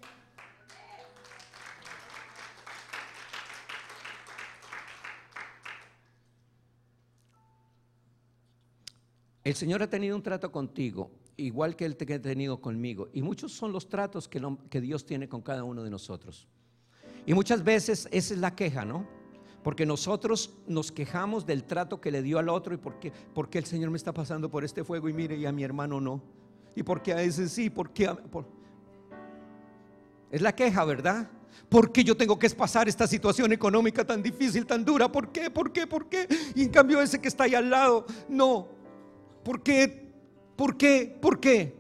El Señor ha tenido un trato contigo, igual que Él te ha tenido conmigo. Y muchos son los tratos que, lo, que Dios tiene con cada uno de nosotros. Y muchas veces esa es la queja, ¿no? Porque nosotros nos quejamos del trato que le dio al otro. Y por qué, por qué el Señor me está pasando por este fuego y mire, y a mi hermano no. Y por qué a ese sí, por qué a, por... Es la queja, ¿verdad? ¿Por qué yo tengo que pasar esta situación económica tan difícil, tan dura? ¿Por qué? ¿Por qué? ¿Por qué? Y en cambio ese que está ahí al lado, no. ¿Por qué? ¿Por qué? ¿Por qué?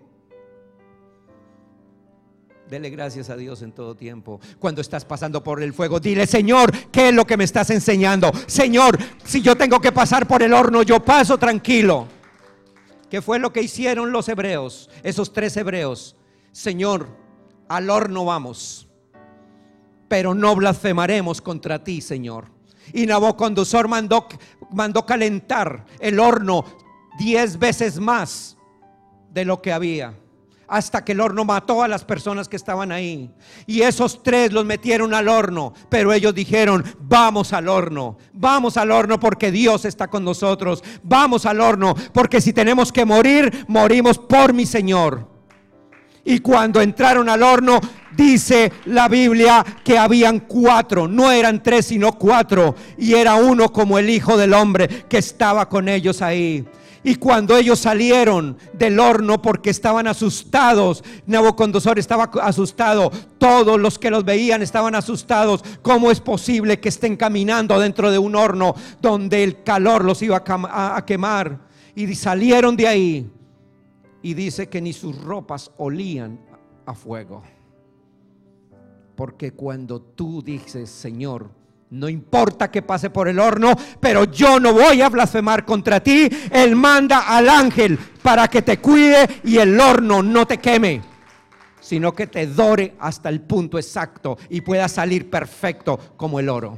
Dele gracias a Dios en todo tiempo. Cuando estás pasando por el fuego, dile: Señor, ¿qué es lo que me estás enseñando? Señor, si yo tengo que pasar por el horno, yo paso tranquilo. ¿Qué fue lo que hicieron los hebreos? Esos tres hebreos. Señor, al horno vamos, pero no blasfemaremos contra ti, Señor. Y Nabucodonosor mandó, mandó calentar el horno diez veces más de lo que había, hasta que el horno mató a las personas que estaban ahí. Y esos tres los metieron al horno, pero ellos dijeron: vamos al horno, vamos al horno porque Dios está con nosotros. Vamos al horno porque si tenemos que morir, morimos por mi Señor. Y cuando entraron al horno, dice la Biblia que habían cuatro, no eran tres sino cuatro, y era uno como el Hijo del Hombre que estaba con ellos ahí. Y cuando ellos salieron del horno, porque estaban asustados, Nabucodonosor estaba asustado, todos los que los veían estaban asustados. ¿Cómo es posible que estén caminando dentro de un horno donde el calor los iba a quemar? Y salieron de ahí, y dice que ni sus ropas olían a fuego. Porque cuando tú dices: Señor, no importa que pase por el horno, pero yo no voy a blasfemar contra ti, Él manda al ángel para que te cuide y el horno no te queme. sino que te dore hasta el punto exacto y pueda salir perfecto como el oro.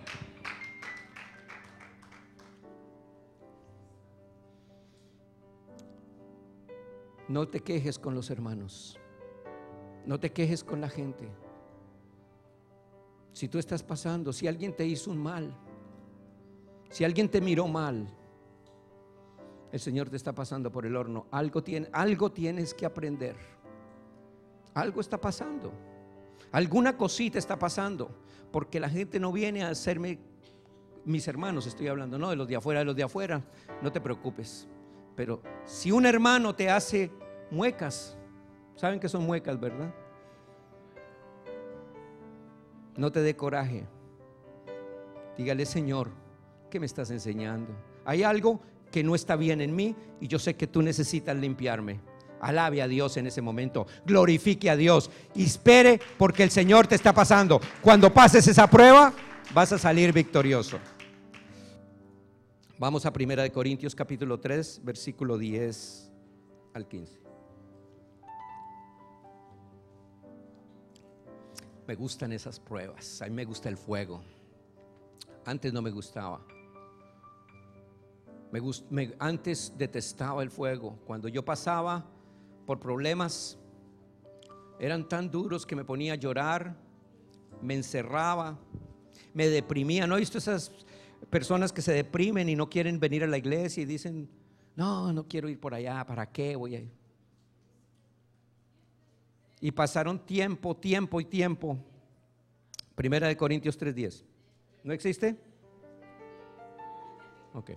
No te quejes con los hermanos, no te quejes con la gente. Si tú estás pasando, si alguien te hizo un mal, si alguien te miró mal, el Señor te está pasando por el horno. Algo, tiene, algo tienes que aprender. Algo está pasando. Alguna cosita está pasando. Porque la gente no viene a hacerme, mis hermanos estoy hablando, no de los de afuera, de los de afuera, no te preocupes. Pero si un hermano te hace muecas, ¿saben qué son muecas, verdad? No te dé coraje. Dígale: Señor, ¿qué me estás enseñando? Hay algo que no está bien en mí y yo sé que tú necesitas limpiarme. Alabe a Dios en ese momento, glorifique a Dios y espere, porque el Señor te está pasando. Cuando pases esa prueba, vas a salir victorioso. Vamos a Primera de Corintios capítulo tres, versículo diez al quince. Me gustan esas pruebas. A mí me gusta el fuego. Antes no me gustaba. Me gust, me, antes detestaba el fuego. Cuando yo pasaba por problemas, eran tan duros que me ponía a llorar, me encerraba, me deprimía. ¿No he visto esas personas que se deprimen y no quieren venir a la iglesia y dicen: no, no quiero ir por allá, ¿para qué voy a ir? Y pasaron tiempo, tiempo y tiempo. Primera de Corintios tres diez. ¿No existe? Ok.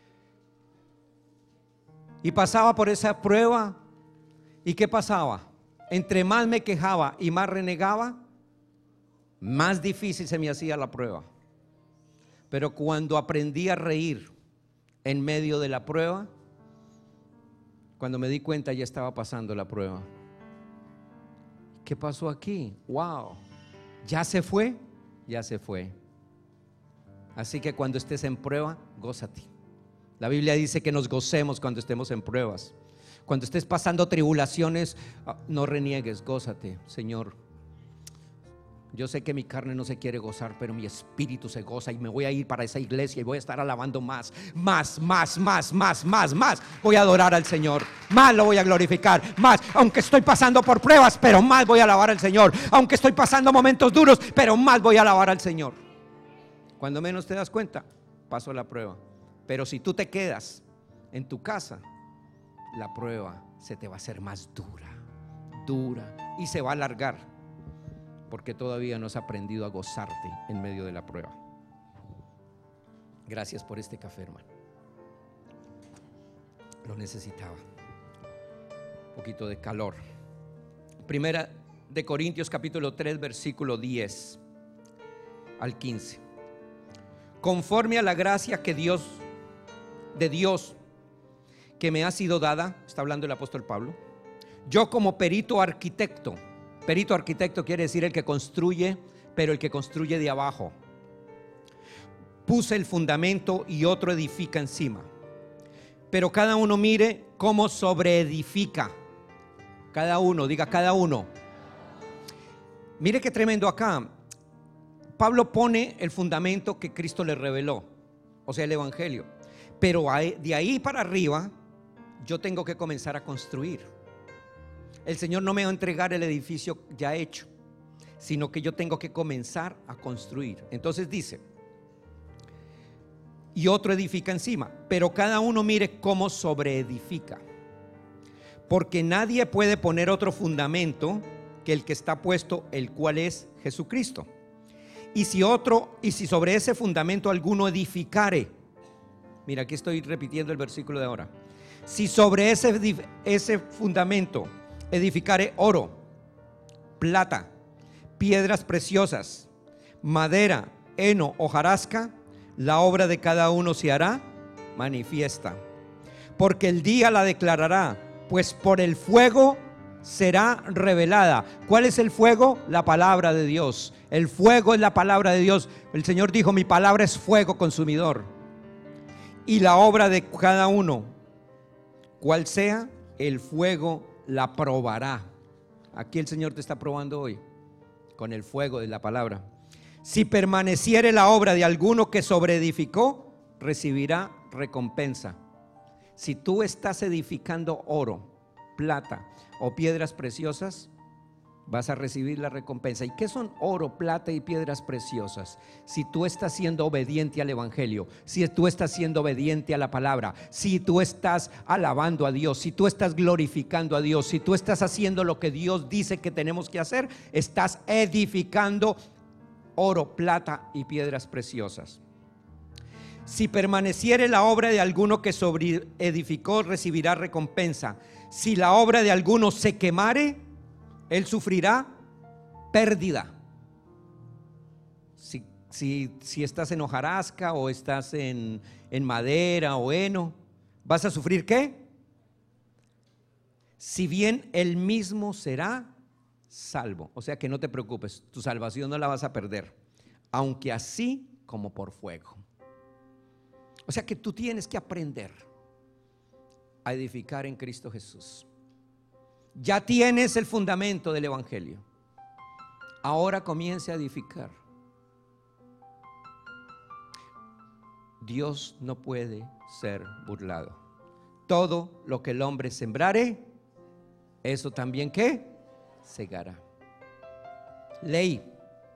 Y pasaba por esa prueba. ¿Y qué pasaba? Entre más me quejaba y más renegaba, más difícil se me hacía la prueba. Pero cuando aprendí a reír en medio de la prueba, cuando me di cuenta ya estaba pasando la prueba. ¿Qué pasó aquí? Wow, ya se fue, ya se fue. Así que cuando estés en prueba, gózate. La Biblia dice que nos gocemos cuando estemos en pruebas. Cuando estés pasando tribulaciones, no reniegues, gózate. Señor, yo sé que mi carne no se quiere gozar, pero mi espíritu se goza y me voy a ir para esa iglesia y voy a estar alabando más, más, más, más, más, más, más. Voy a adorar al Señor, más lo voy a glorificar, más. Aunque estoy pasando por pruebas, pero más voy a alabar al Señor. Aunque estoy pasando momentos duros, pero más voy a alabar al Señor. Cuando menos te das cuenta, pasó la prueba. Pero si tú te quedas en tu casa, la prueba se te va a hacer más dura, dura, y se va a alargar, porque todavía no has aprendido a gozarte en medio de la prueba. Gracias por este café, hermano. Lo necesitaba. Un poquito de calor. Primera de Corintios capítulo tres, versículo diez al quince. Conforme a la gracia que Dios, de Dios, que me ha sido dada, está hablando el apóstol Pablo, yo como perito arquitecto. Perito arquitecto quiere decir el que construye, pero el que construye de abajo. Puse el fundamento y otro edifica encima. Pero cada uno mire cómo sobreedifica. Cada uno, diga cada uno. Mire qué tremendo acá. Pablo pone el fundamento que Cristo le reveló, o sea, el evangelio. Pero de ahí para arriba, yo tengo que comenzar a construir. El Señor no me va a entregar el edificio ya hecho, sino que yo tengo que comenzar a construir. Entonces dice: y otro edifica encima, pero cada uno mire cómo sobreedifica, porque nadie puede poner otro fundamento que el que está puesto, el cual es Jesucristo. Y si otro, y si sobre ese fundamento alguno edificare, mira, aquí estoy repitiendo el versículo de ahora. Si sobre ese, ese fundamento edificare oro, plata, piedras preciosas, madera, heno, hojarasca, la obra de cada uno se hará manifiesta, porque el día la declarará, pues por el fuego será revelada. ¿Cuál es el fuego? La palabra de Dios. El fuego es la palabra de Dios. El Señor dijo: mi palabra es fuego consumidor. Y la obra de cada uno, cual sea, el fuego la probará. Aquí el Señor te está probando hoy con el fuego de la palabra. Si permaneciere la obra de alguno que sobreedificó, recibirá recompensa. Si tú estás edificando oro, plata o piedras preciosas, vas a recibir la recompensa. ¿Y qué son oro, plata y piedras preciosas? Si tú estás siendo obediente al evangelio, si tú estás siendo obediente a la palabra, si tú estás alabando a Dios, si tú estás glorificando a Dios, si tú estás haciendo lo que Dios dice que tenemos que hacer, estás edificando oro, plata y piedras preciosas. Si permaneciere la obra de alguno que sobre edificó, recibirá recompensa. Si la obra de alguno se quemare, él sufrirá pérdida. Si, si, si estás en hojarasca o estás en, en madera o heno, ¿vas a sufrir qué? Si bien él mismo será salvo. O sea que no te preocupes, tu salvación no la vas a perder, aunque así como por fuego. O sea que tú tienes que aprender a edificar en Cristo Jesús. Ya tienes el fundamento del evangelio. Ahora comience a edificar. Dios no puede ser burlado. Todo lo que el hombre sembrare, eso también ¿qué? Segará. Ley.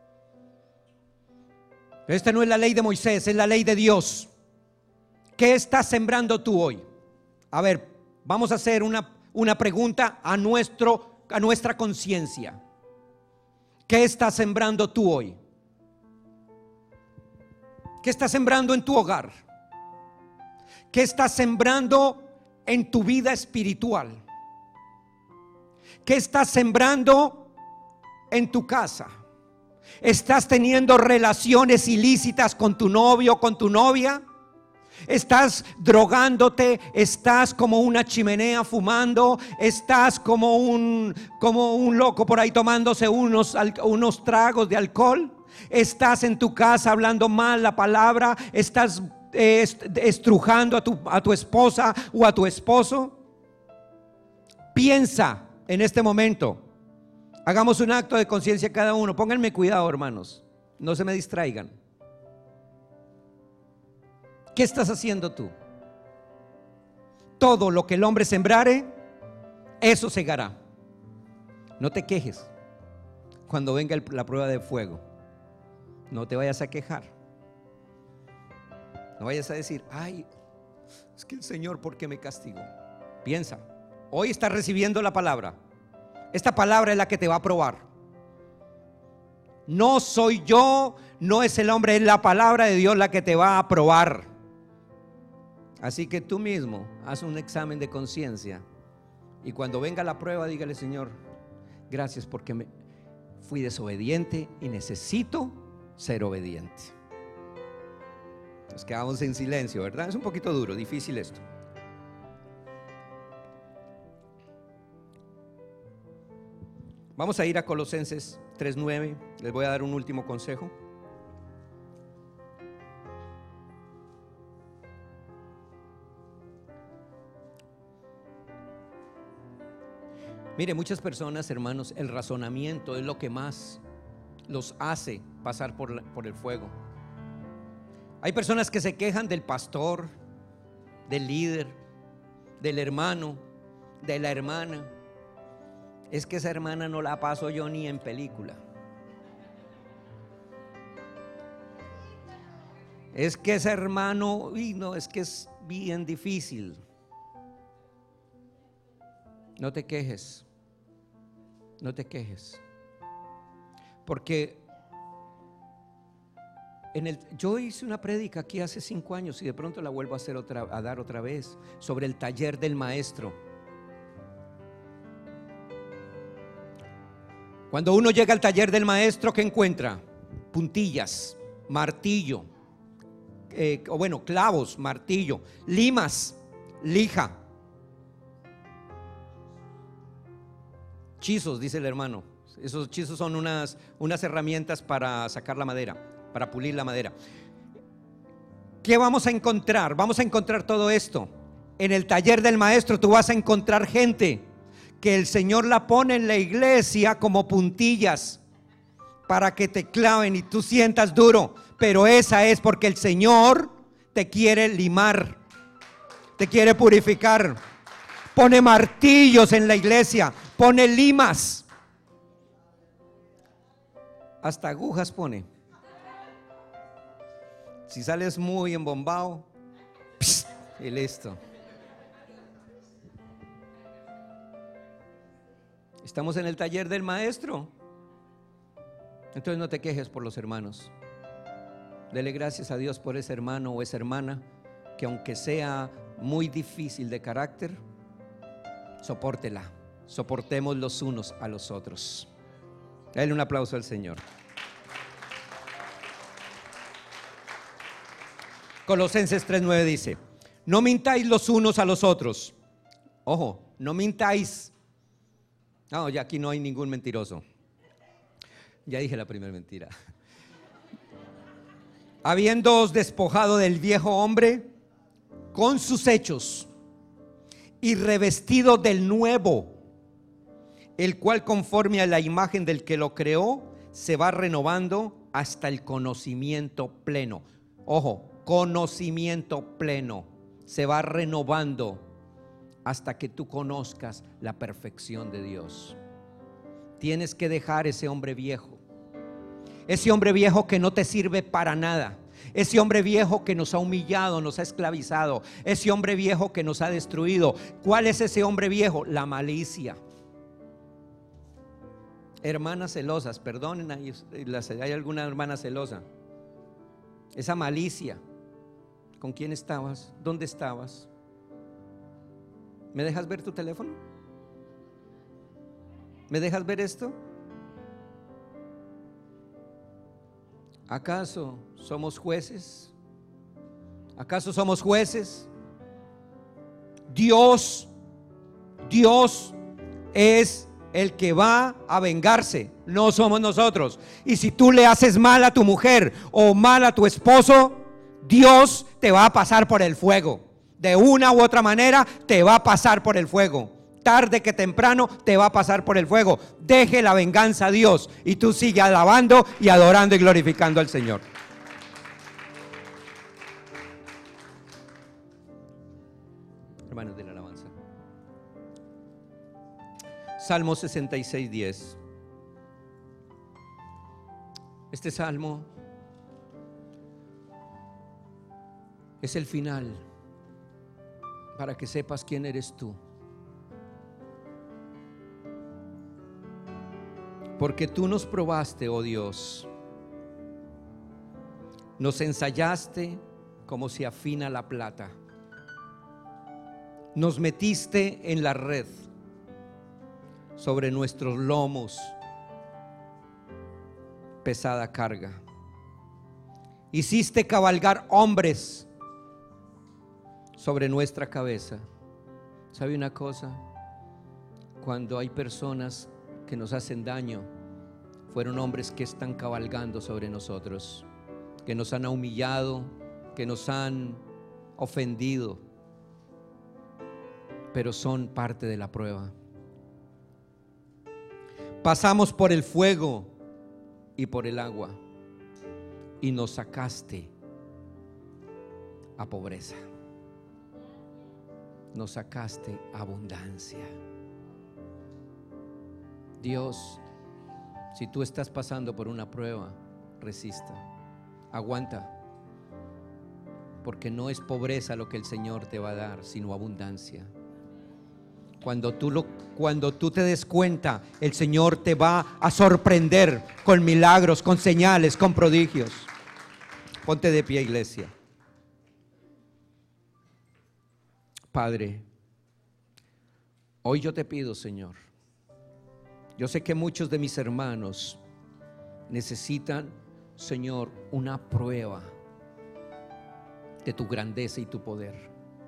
Esta no es la ley de Moisés, es la ley de Dios. ¿Qué estás sembrando tú hoy? A ver, vamos a hacer una, una pregunta a, nuestro, a nuestra conciencia. ¿Qué estás sembrando tú hoy? ¿Qué estás sembrando en tu hogar? ¿Qué estás sembrando en tu vida espiritual? ¿Qué estás sembrando en tu casa? ¿Estás teniendo relaciones ilícitas con tu novio o con tu novia? ¿Estás drogándote? ¿Estás como una chimenea fumando? ¿Estás como un, como un loco por ahí tomándose unos, unos tragos de alcohol? ¿Estás en tu casa hablando mal la palabra? ¿Estás eh, estrujando a tu, a tu esposa o a tu esposo? Piensa en este momento. Hagamos un acto de conciencia cada uno. Pónganme cuidado, hermanos, no se me distraigan. ¿Qué estás haciendo tú? Todo lo que el hombre sembrare, eso segará. No te quejes cuando venga el, la prueba de fuego. No te vayas a quejar. No vayas a decir, ay, es que el Señor, ¿por qué me castigó? Piensa, hoy estás recibiendo la palabra. Esta palabra es la que te va a probar. No soy yo, no es el hombre, es la palabra de Dios la que te va a probar. Así que tú mismo haz un examen de conciencia y cuando venga la prueba, dígale: Señor, gracias porque me fui desobediente y necesito ser obediente. Nos quedamos en silencio, ¿verdad? Es un poquito duro, difícil esto. Vamos a ir a Colosenses tres nueve. Les voy a dar un último consejo. Mire, muchas personas, hermanos, el razonamiento es lo que más los hace pasar por, la, por el fuego. Hay personas que se quejan del pastor, del líder, del hermano, de la hermana. Es que esa hermana no la paso yo ni en película. Es que ese hermano, uy, no, es que es bien difícil. No te quejes, no te quejes, porque en el, yo hice una prédica aquí hace cinco años y de pronto la vuelvo a hacer otra, a dar otra vez, sobre el taller del maestro. Cuando uno llega al taller del maestro, ¿qué encuentra? Puntillas, martillo, eh, o bueno, clavos, martillo, limas, lija, chizos, dice el hermano. Esos chizos son unas, unas herramientas para sacar la madera, para pulir la madera. ¿Qué vamos a encontrar? Vamos a encontrar todo esto. En el taller del maestro tú vas a encontrar gente que el Señor la pone en la iglesia como puntillas para que te claven y tú sientas duro, pero esa es porque el Señor te quiere limar, te quiere purificar. Pone martillos en la iglesia, pone limas, hasta agujas pone. Si sales muy embombado, pss, y listo. Estamos en el taller del maestro. Entonces no te quejes por los hermanos. Dele gracias a Dios por ese hermano o esa hermana que, aunque sea muy difícil de carácter, sopórtela. Soportemos los unos a los otros. Dale un aplauso al Señor. Colosenses tres nueve dice: no mintáis los unos a los otros. Ojo, no mintáis. No, ya aquí no hay ningún mentiroso. Ya dije la primera mentira. Habiéndoos despojado del viejo hombre con sus hechos y revestido del nuevo, el cual conforme a la imagen del que lo creó se va renovando hasta el conocimiento pleno. Ojo, conocimiento pleno. Se va renovando hasta que tú conozcas la perfección de Dios. Tienes que dejar ese hombre viejo, ese hombre viejo que no te sirve para nada, ese hombre viejo que nos ha humillado, nos ha esclavizado, ese hombre viejo que nos ha destruido. ¿Cuál es ese hombre viejo? La malicia. Hermanas celosas, perdonen, hay alguna hermana celosa. Esa malicia. ¿Con quién estabas? ¿Dónde estabas? ¿Me dejas ver tu teléfono? ¿Me dejas ver esto? ¿Acaso somos jueces? ¿Acaso somos jueces? Dios, Dios es el que va a vengarse, no somos nosotros. Y si tú le haces mal a tu mujer o mal a tu esposo, Dios te va a pasar por el fuego. De una u otra manera te va a pasar por el fuego. Tarde que temprano te va a pasar por el fuego. Deje la venganza a Dios y tú sigue alabando y adorando y glorificando al Señor. Hermanos de la alabanza. Salmo sesenta y seis, diez. Este salmo es el final para que sepas quién eres tú. Porque tú nos probaste, oh Dios, nos ensayaste como se afina la plata, nos metiste en la red, sobre nuestros lomos pesada carga, hiciste cabalgar hombres sobre nuestra cabeza. ¿Sabe una cosa? Cuando hay personas que nos hacen daño, fueron hombres que están cabalgando sobre nosotros, que nos han humillado, que nos han ofendido, pero son parte de la prueba. Pasamos por el fuego y por el agua y nos sacaste a pobreza, nos sacaste a abundancia. Dios, si tú estás pasando por una prueba, resista, aguanta, porque no es pobreza lo que el Señor te va a dar, sino abundancia. Cuando tú, lo, cuando tú te des cuenta, el Señor te va a sorprender con milagros, con señales, con prodigios. Ponte de pie, iglesia. Padre, hoy yo te pido, Señor, yo sé que muchos de mis hermanos necesitan, Señor, una prueba de tu grandeza y tu poder.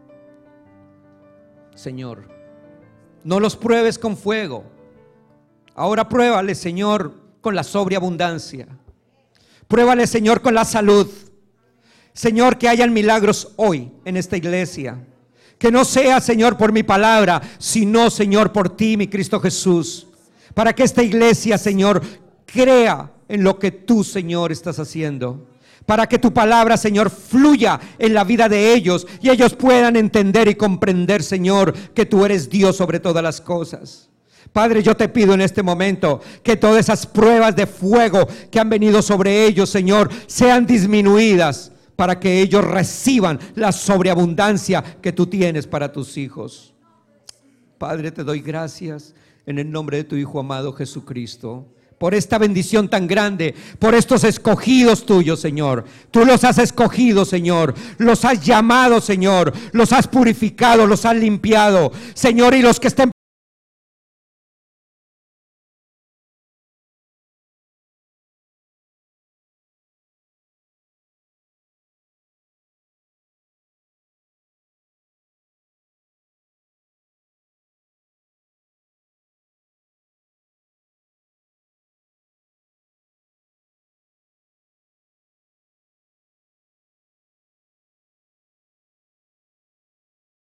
Señor, no los pruebes con fuego. Ahora pruébale, Señor, con la sobreabundancia. Pruébale, Señor, con la salud. Señor, que hayan milagros hoy en esta iglesia. Que no sea, Señor, por mi palabra, sino, Señor, por ti, mi Cristo Jesús. Para que esta iglesia, Señor, crea en lo que tú, Señor, estás haciendo. Para que tu palabra, Señor, fluya en la vida de ellos y ellos puedan entender y comprender, Señor, que tú eres Dios sobre todas las cosas. Padre, yo te pido en este momento que todas esas pruebas de fuego que han venido sobre ellos, Señor, sean disminuidas para que ellos reciban la sobreabundancia que tú tienes para tus hijos. Padre, te doy gracias en el nombre de tu Hijo amado Jesucristo, por esta bendición tan grande, por estos escogidos tuyos, Señor. Tú los has escogido, Señor, los has llamado, Señor, los has purificado, los has limpiado, Señor, y los que estén